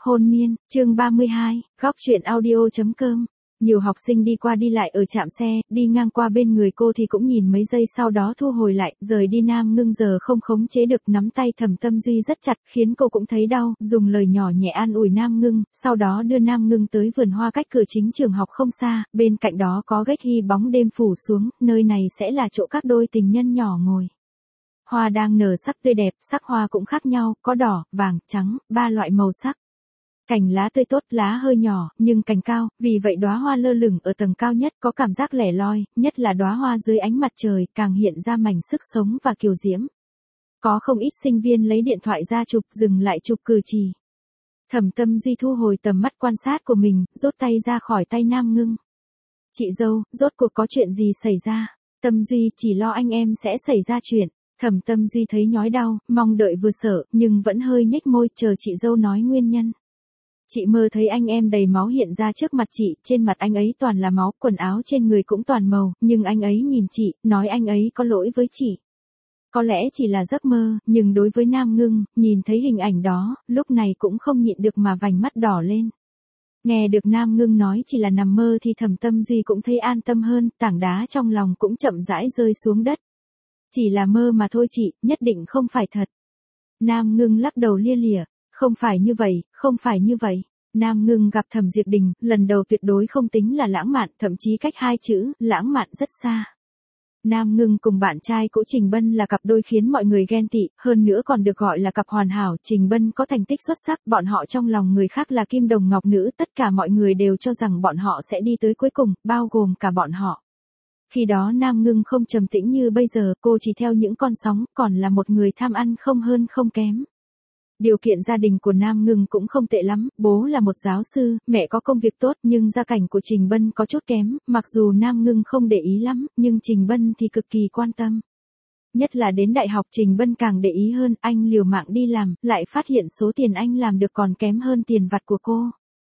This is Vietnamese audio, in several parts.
Hôn miên, chương 32, góc truyện audio.com. Nhiều học sinh đi qua đi lại ở trạm xe, đi ngang qua bên người cô thì cũng nhìn mấy giây sau đó thu hồi lại, rời đi. Nam Ngưng giờ không khống chế được nắm tay Thẩm Tâm Duy rất chặt, khiến cô cũng thấy đau, dùng lời nhỏ nhẹ an ủi Nam Ngưng, sau đó đưa Nam Ngưng tới vườn hoa cách cửa chính trường học không xa, bên cạnh đó có gách hy bóng đêm phủ xuống, nơi này sẽ là chỗ các đôi tình nhân nhỏ ngồi. Hoa đang nở sắc tươi đẹp, sắc hoa cũng khác nhau, có đỏ, vàng, trắng, ba loại màu sắc. Cành lá tươi tốt, lá hơi nhỏ, nhưng cành cao, vì vậy đóa hoa lơ lửng ở tầng cao nhất có cảm giác lẻ loi, nhất là đóa hoa dưới ánh mặt trời, càng hiện ra mảnh sức sống và kiều diễm. Có không ít sinh viên lấy điện thoại ra chụp, dừng lại chụp cử chỉ. Thẩm Tâm Duy thu hồi tầm mắt quan sát của mình, rút tay ra khỏi tay Nam Ngưng. Chị dâu, rốt cuộc có chuyện gì xảy ra? Tâm Duy, chỉ lo anh em sẽ xảy ra chuyện. Thẩm Tâm Duy thấy nhói đau, mong đợi vừa sợ, nhưng vẫn hơi nhếch môi, chờ chị dâu nói nguyên nhân. Chị mơ thấy anh em đầy máu hiện ra trước mặt chị, trên mặt anh ấy toàn là máu, quần áo trên người cũng toàn màu, nhưng anh ấy nhìn chị, nói anh ấy có lỗi với chị. Có lẽ chỉ là giấc mơ, nhưng đối với Nam Ngưng, nhìn thấy hình ảnh đó, lúc này cũng không nhịn được mà vành mắt đỏ lên. Nghe được Nam Ngưng nói chỉ là nằm mơ thì Thẩm Tâm Duy cũng thấy an tâm hơn, tảng đá trong lòng cũng chậm rãi rơi xuống đất. Chỉ là mơ mà thôi chị, nhất định không phải thật. Nam Ngưng lắc đầu lia lịa. Không phải như vậy, không phải như vậy. Nam Ngưng gặp Thẩm Diệp Đình, lần đầu tuyệt đối không tính là lãng mạn, thậm chí cách hai chữ, lãng mạn rất xa. Nam Ngưng cùng bạn trai cũ Trình Bân là cặp đôi khiến mọi người ghen tị, hơn nữa còn được gọi là cặp hoàn hảo. Trình Bân có thành tích xuất sắc, bọn họ trong lòng người khác là kim đồng ngọc nữ, tất cả mọi người đều cho rằng bọn họ sẽ đi tới cuối cùng, bao gồm cả bọn họ. Khi đó Nam Ngưng không trầm tĩnh như bây giờ, cô chỉ theo những con sóng, còn là một người tham ăn không hơn không kém. Điều kiện gia đình của Nam Ngưng cũng không tệ lắm, bố là một giáo sư, mẹ có công việc tốt, nhưng gia cảnh của Trình Bân có chút kém, mặc dù Nam Ngưng không để ý lắm, nhưng Trình Bân thì cực kỳ quan tâm. Nhất là đến đại học Trình Bân càng để ý hơn, anh liều mạng đi làm, lại phát hiện số tiền anh làm được còn kém hơn tiền vặt của cô.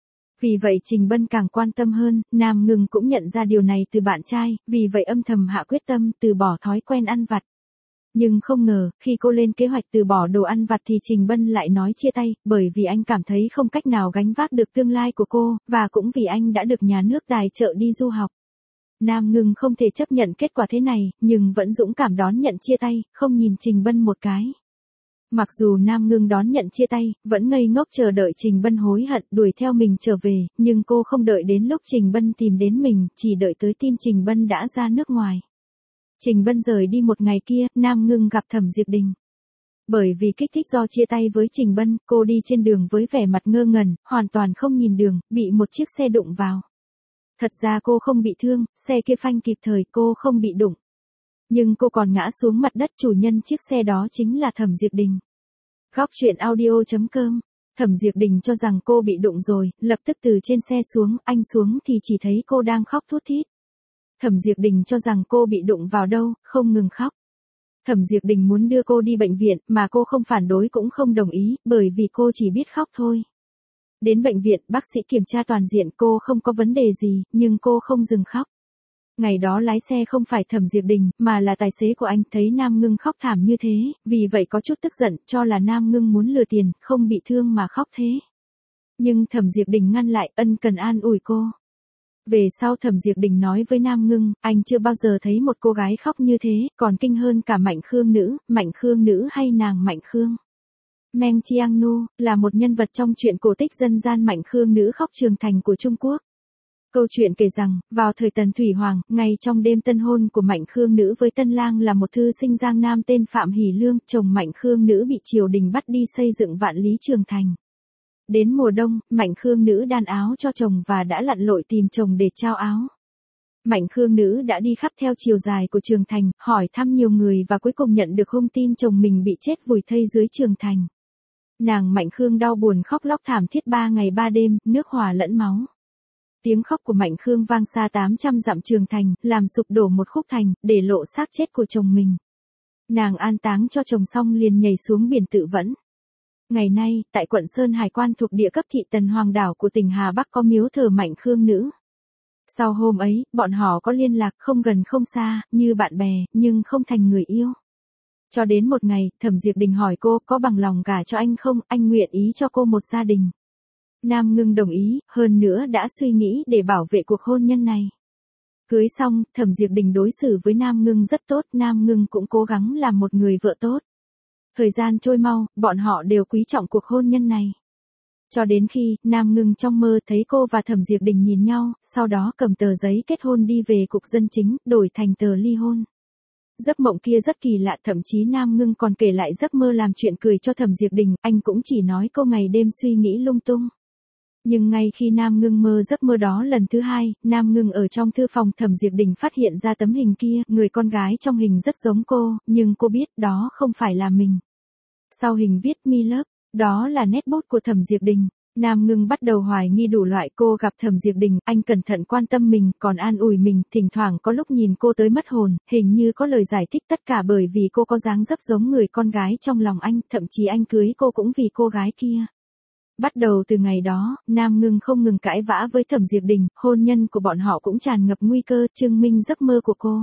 Vì vậy Trình Bân càng quan tâm hơn, Nam Ngưng cũng nhận ra điều này từ bạn trai, vì vậy âm thầm hạ quyết tâm từ bỏ thói quen ăn vặt. Nhưng không ngờ, khi cô lên kế hoạch từ bỏ đồ ăn vặt thì Trình Bân lại nói chia tay, bởi vì anh cảm thấy không cách nào gánh vác được tương lai của cô, và cũng vì anh đã được nhà nước tài trợ đi du học. Nam Ngưng không thể chấp nhận kết quả thế này, nhưng vẫn dũng cảm đón nhận chia tay, không nhìn Trình Bân một cái. Mặc dù Nam Ngưng đón nhận chia tay, vẫn ngây ngốc chờ đợi Trình Bân hối hận đuổi theo mình trở về, nhưng cô không đợi đến lúc Trình Bân tìm đến mình, chỉ đợi tới tin Trình Bân đã ra nước ngoài. Trình Bân rời đi một ngày kia, Nam Ngưng gặp Thẩm Diệp Đình. Bởi vì kích thích do chia tay với Trình Bân, cô đi trên đường với vẻ mặt ngơ ngẩn, hoàn toàn không nhìn đường, bị một chiếc xe đụng vào. Thật ra cô không bị thương, xe kia phanh kịp thời, cô không bị đụng. Nhưng cô còn ngã xuống mặt đất, chủ nhân chiếc xe đó chính là Thẩm Diệp Đình. Góc truyện audio.com. Thẩm Diệp Đình cho rằng cô bị đụng rồi, lập tức từ trên xe xuống, anh xuống thì chỉ thấy cô đang khóc thút thít. Thẩm Diệp Đình cho rằng cô bị đụng vào đâu, không ngừng khóc. Thẩm Diệp Đình muốn đưa cô đi bệnh viện, mà cô không phản đối cũng không đồng ý, bởi vì cô chỉ biết khóc thôi. Đến bệnh viện, bác sĩ kiểm tra toàn diện, cô không có vấn đề gì, nhưng cô không dừng khóc. Ngày đó lái xe không phải Thẩm Diệp Đình, mà là tài xế của anh, thấy Nam Ngưng khóc thảm như thế, vì vậy có chút tức giận, cho là Nam Ngưng muốn lừa tiền, không bị thương mà khóc thế. Nhưng Thẩm Diệp Đình ngăn lại, ân cần an ủi cô. Về sau Thẩm Diệp Đình nói với Nam Ngưng, anh chưa bao giờ thấy một cô gái khóc như thế, còn kinh hơn cả Mạnh Khương Nữ hay nàng Mạnh Khương. Meng Chiang-nu, là một nhân vật trong truyện cổ tích dân gian Mạnh Khương Nữ khóc trưởng thành của Trung Quốc. Câu chuyện kể rằng, vào thời Tần Thủy Hoàng, ngay trong đêm tân hôn của Mạnh Khương Nữ với tân lang là một thư sinh Giang Nam tên Phạm Hỷ Lương, chồng Mạnh Khương Nữ bị triều đình bắt đi xây dựng Vạn Lý Trường Thành. Đến mùa đông, Mạnh Khương Nữ đan áo cho chồng và đã lặn lội tìm chồng để trao áo. Mạnh Khương Nữ đã đi khắp theo chiều dài của Trường Thành, hỏi thăm nhiều người và cuối cùng nhận được hung tin chồng mình bị chết vùi thây dưới Trường Thành. Nàng Mạnh Khương đau buồn khóc lóc thảm thiết 3 ngày 3 đêm, nước hòa lẫn máu. Tiếng khóc của Mạnh Khương vang xa 800 dặm Trường Thành, làm sụp đổ một khúc thành, để lộ xác chết của chồng mình. Nàng an táng cho chồng xong liền nhảy xuống biển tự vẫn. Ngày nay, tại quận Sơn Hải Quan thuộc địa cấp thị Tần Hoàng Đảo của tỉnh Hà Bắc có miếu thờ Mạnh Khương Nữ. Sau hôm ấy, bọn họ có liên lạc không gần không xa, như bạn bè, nhưng không thành người yêu. Cho đến một ngày, Thẩm Diệp Đình hỏi cô có bằng lòng gả cho anh không, anh nguyện ý cho cô một gia đình. Nam Ngưng đồng ý, hơn nữa đã suy nghĩ để bảo vệ cuộc hôn nhân này. Cưới xong, Thẩm Diệp Đình đối xử với Nam Ngưng rất tốt, Nam Ngưng cũng cố gắng làm một người vợ tốt. Thời gian trôi mau, bọn họ đều quý trọng cuộc hôn nhân này. Cho đến khi, Nam Ngưng trong mơ thấy cô và Thẩm Diệp Đình nhìn nhau, sau đó cầm tờ giấy kết hôn đi về cục dân chính, đổi thành tờ ly hôn. Giấc mộng kia rất kỳ lạ, thậm chí Nam Ngưng còn kể lại giấc mơ làm chuyện cười cho Thẩm Diệp Đình, anh cũng chỉ nói cô ngày đêm suy nghĩ lung tung. Nhưng ngay khi Nam Ngưng mơ giấc mơ đó lần thứ hai, Nam Ngưng ở trong thư phòng Thẩm Diệp Đình phát hiện ra tấm hình kia, người con gái trong hình rất giống cô, nhưng cô biết đó không phải là mình. Sau hình viết Me Love, đó là nét bút của Thẩm Diệp Đình. Nam Ngưng bắt đầu hoài nghi đủ loại, cô gặp Thẩm Diệp Đình, anh cẩn thận quan tâm mình, còn an ủi mình, thỉnh thoảng có lúc nhìn cô tới mất hồn, hình như có lời giải thích tất cả bởi vì cô có dáng dấp giống người con gái trong lòng anh, thậm chí anh cưới cô cũng vì cô gái kia. Bắt đầu từ ngày đó, Nam Ngưng không ngừng cãi vã với Thẩm Diệp Đình, hôn nhân của bọn họ cũng tràn ngập nguy cơ, chứng minh giấc mơ của cô.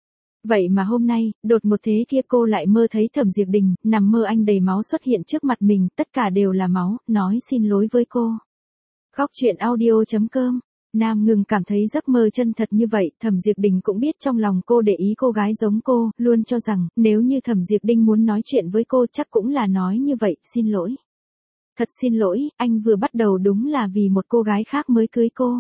Vậy mà hôm nay, đột một thế kia cô lại mơ thấy Thẩm Diệp Đình, nằm mơ anh đầy máu xuất hiện trước mặt mình, tất cả đều là máu, nói xin lỗi với cô. Góc truyện audio.com. Nam Ngưng cảm thấy giấc mơ chân thật như vậy, Thẩm Diệp Đình cũng biết trong lòng cô để ý cô gái giống cô, luôn cho rằng, nếu như Thẩm Diệp Đình muốn nói chuyện với cô chắc cũng là nói như vậy, xin lỗi. Thật xin lỗi, anh vừa bắt đầu đúng là vì một cô gái khác mới cưới cô.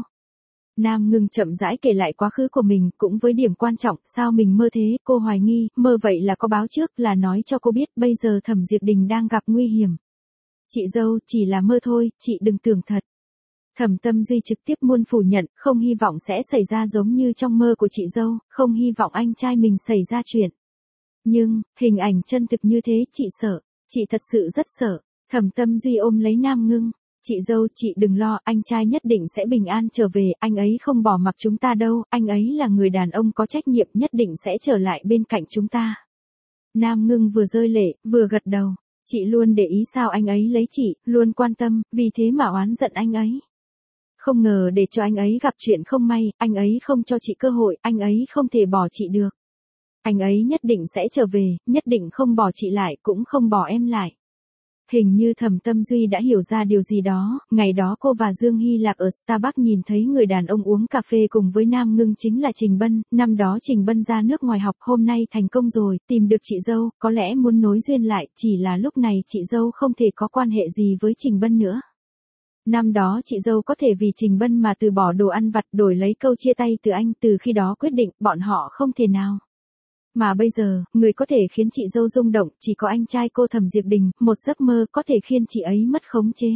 Nam Ngưng chậm rãi kể lại quá khứ của mình, cũng với điểm quan trọng, sao mình mơ thế, cô hoài nghi, mơ vậy là có báo trước, là nói cho cô biết bây giờ Thẩm Diệp Đình đang gặp nguy hiểm. Chị dâu, chỉ là mơ thôi, chị đừng tưởng thật. Thẩm Tâm Duy trực tiếp muôn phủ nhận, không hy vọng sẽ xảy ra giống như trong mơ của chị dâu, không hy vọng anh trai mình xảy ra chuyện. Nhưng, hình ảnh chân thực như thế, chị sợ, chị thật sự rất sợ. Thẩm Tâm Duy ôm lấy Nam Ngưng. Chị dâu, chị đừng lo, anh trai nhất định sẽ bình an trở về, anh ấy không bỏ mặc chúng ta đâu, anh ấy là người đàn ông có trách nhiệm, nhất định sẽ trở lại bên cạnh chúng ta. Nam Ngưng vừa rơi lệ, vừa gật đầu. Chị luôn để ý sao anh ấy lấy chị, luôn quan tâm, vì thế mà oán giận anh ấy. Không ngờ để cho anh ấy gặp chuyện không may, anh ấy không cho chị cơ hội, anh ấy không thể bỏ chị được. Anh ấy nhất định sẽ trở về, nhất định không bỏ chị lại, cũng không bỏ em lại. Hình như Thẩm Tâm Duy đã hiểu ra điều gì đó, ngày đó cô và Dương Hy Lạc ở Starbucks nhìn thấy người đàn ông uống cà phê cùng với Nam Ngưng chính là Trình Bân, năm đó Trình Bân ra nước ngoài học, hôm nay thành công rồi, tìm được chị dâu, có lẽ muốn nối duyên lại, chỉ là lúc này chị dâu không thể có quan hệ gì với Trình Bân nữa. Năm đó chị dâu có thể vì Trình Bân mà từ bỏ đồ ăn vặt đổi lấy câu chia tay từ anh, từ khi đó quyết định, bọn họ không thể nào. Mà bây giờ, người có thể khiến chị dâu rung động, chỉ có anh trai cô Thẩm Diệp Đình, một giấc mơ có thể khiến chị ấy mất khống chế.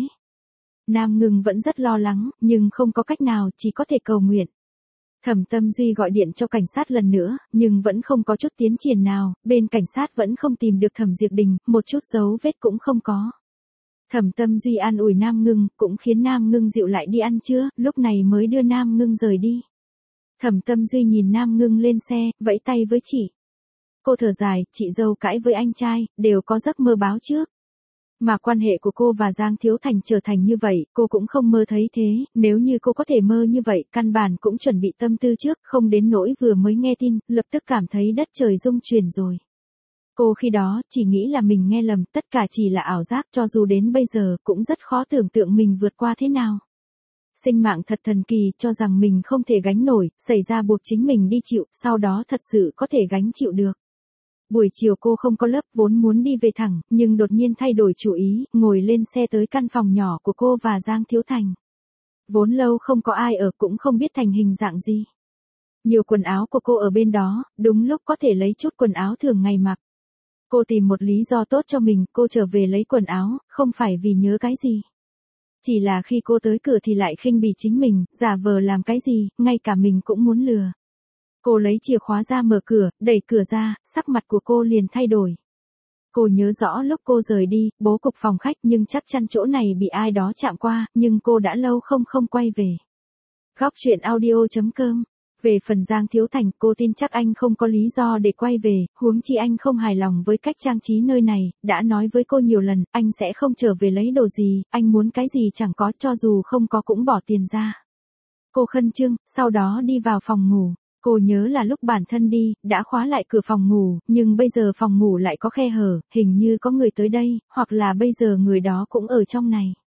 Nam Ngưng vẫn rất lo lắng, nhưng không có cách nào, chỉ có thể cầu nguyện. Thẩm Tâm Duy gọi điện cho cảnh sát lần nữa, nhưng vẫn không có chút tiến triển nào, bên cảnh sát vẫn không tìm được Thẩm Diệp Đình, một chút dấu vết cũng không có. Thẩm Tâm Duy an ủi Nam Ngưng, cũng khiến Nam Ngưng dịu lại đi ăn trưa, lúc này mới đưa Nam Ngưng rời đi. Thẩm Tâm Duy nhìn Nam Ngưng lên xe, vẫy tay với chị. Cô thở dài, chị dâu cãi với anh trai, đều có giấc mơ báo trước. Mà quan hệ của cô và Giang Thiếu Thành trở thành như vậy, cô cũng không mơ thấy thế, nếu như cô có thể mơ như vậy, căn bản cũng chuẩn bị tâm tư trước, không đến nỗi vừa mới nghe tin, lập tức cảm thấy đất trời rung chuyển rồi. Cô khi đó, chỉ nghĩ là mình nghe lầm, tất cả chỉ là ảo giác, cho dù đến bây giờ, cũng rất khó tưởng tượng mình vượt qua thế nào. Sinh mạng thật thần kỳ, cho rằng mình không thể gánh nổi, xảy ra buộc chính mình đi chịu, sau đó thật sự có thể gánh chịu được. Buổi chiều cô không có lớp, vốn muốn đi về thẳng, nhưng đột nhiên thay đổi chủ ý, ngồi lên xe tới căn phòng nhỏ của cô và Giang Thiếu Thành. Vốn lâu không có ai ở, cũng không biết thành hình dạng gì. Nhiều quần áo của cô ở bên đó, đúng lúc có thể lấy chút quần áo thường ngày mặc. Cô tìm một lý do tốt cho mình, cô trở về lấy quần áo, không phải vì nhớ cái gì. Chỉ là khi cô tới cửa thì lại khinh bỉ chính mình, giả vờ làm cái gì, ngay cả mình cũng muốn lừa. Cô lấy chìa khóa ra mở cửa, đẩy cửa ra, sắc mặt của cô liền thay đổi. Cô nhớ rõ lúc cô rời đi, bố cục phòng khách nhưng chắc chắn chỗ này bị ai đó chạm qua, nhưng cô đã lâu không quay về. Góc truyện audio.com. Về phần Giang Thiếu Thành, cô tin chắc anh không có lý do để quay về, huống chi anh không hài lòng với cách trang trí nơi này, đã nói với cô nhiều lần, anh sẽ không trở về lấy đồ gì, anh muốn cái gì chẳng có, cho dù không có cũng bỏ tiền ra. Cô khẩn trương, sau đó đi vào phòng ngủ. Cô nhớ là lúc bản thân đi, đã khóa lại cửa phòng ngủ, nhưng bây giờ phòng ngủ lại có khe hở, hình như có người tới đây, hoặc là bây giờ người đó cũng ở trong này.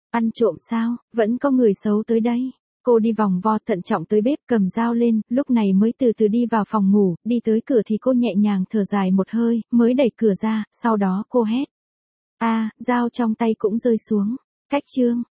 Ăn trộm sao, vẫn có người xấu tới đây. Cô đi vòng vo thận trọng tới bếp cầm dao lên, lúc này mới từ từ đi vào phòng ngủ, đi tới cửa thì cô nhẹ nhàng thở dài một hơi, mới đẩy cửa ra, sau đó cô hét. Dao trong tay cũng rơi xuống. Cách chương